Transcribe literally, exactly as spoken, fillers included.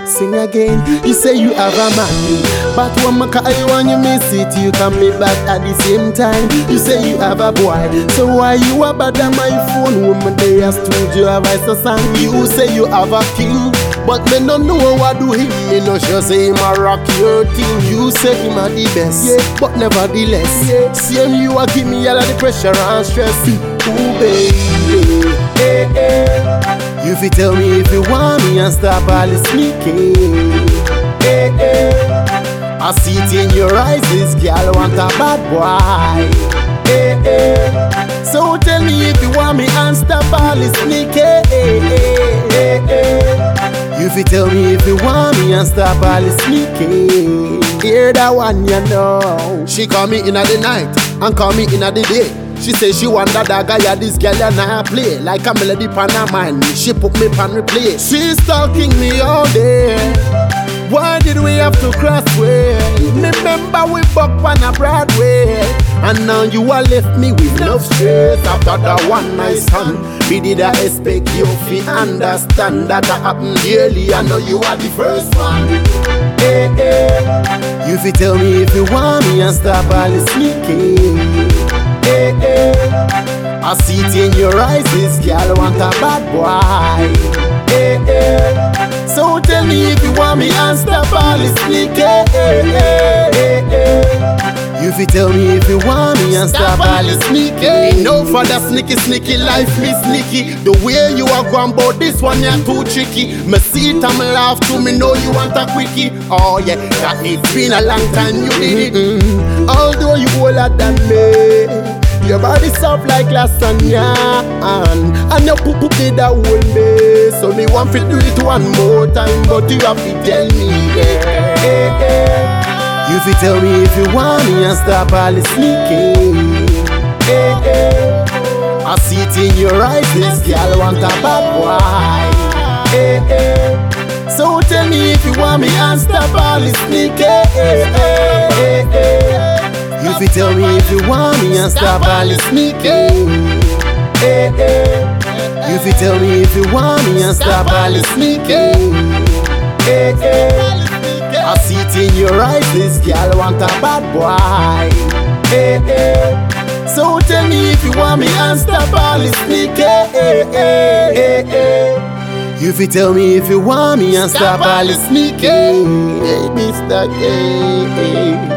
Sing again. You say you have a man, but when I call you and you miss it, you come me back at the same time. You say you have a boy, so why you a bad on my phone? Woman, they a studio, a voice a song. You say you have a king, but me no know what do him. Me no sure say him a rock your thing. You say him a the best, yeah, but nevertheless, yeah. Same you a give me all of the pressure and stress. Ooh baby, hey, hey. You fi tell me if you want me and stop all the sneaking. Hey, hey. I see it in your eyes, this girl want a bad boy. Hey, hey. So tell me if you want me and stop all the sneaking. Hey, hey, hey. You fi tell me if you want me and stop all the sneaking. Hear that one, you know. She call me in at the night and call me in at the day. She say she want that guy, yeah, this girl and I play like a melody pan her mind. She put me pan replay. She stalking me all day. Why did we have to cross way? Remember we buck on a Broadway, and now you are left me with love stress. After that one night stand, we did I expect you fi understand that I happen daily. I know you are the first one. Hey, hey. You fi tell me if you want me and stop all the sneaking. Hey, hey. I see it in your eyes, this girl want a bad boy. Hey, hey. So tell me if you want me and stop all the sneaking. Hey, hey, hey, hey. You fi tell me if you want me and stop all the sneaking. No for the sneaky, sneaky life, me sneaky. The way you are going about this one, you're too tricky. Me see it and me laugh to me know you want a quickie. Oh yeah, that it's been a long time you did it. Mm-hmm. Although you older than me, your body soft like lasagna, and, and your poo poo did that whole day. So me want to do it one more time, but you have to tell me, yeah. Hey, hey. You fi tell me if you want me and stop all the sneaking. Hey, hey. I see it in your eyes, this girl want a bad boy. Hey, hey. So tell me if you want me and stop all the sneaking. Hey, hey, hey, hey. You fi tell me if you want me and stop all the sneaking. Hey, hey. You fi tell me if you want me and stop all the sneaking. Hey, hey. I see it in your eyes, this girl want a bad boy. Hey, hey. So tell me if you want me and stop all the sneaking. Hey, hey, hey, hey. You fi tell me if you want me and stop all the sneaking. Hey, Mister K.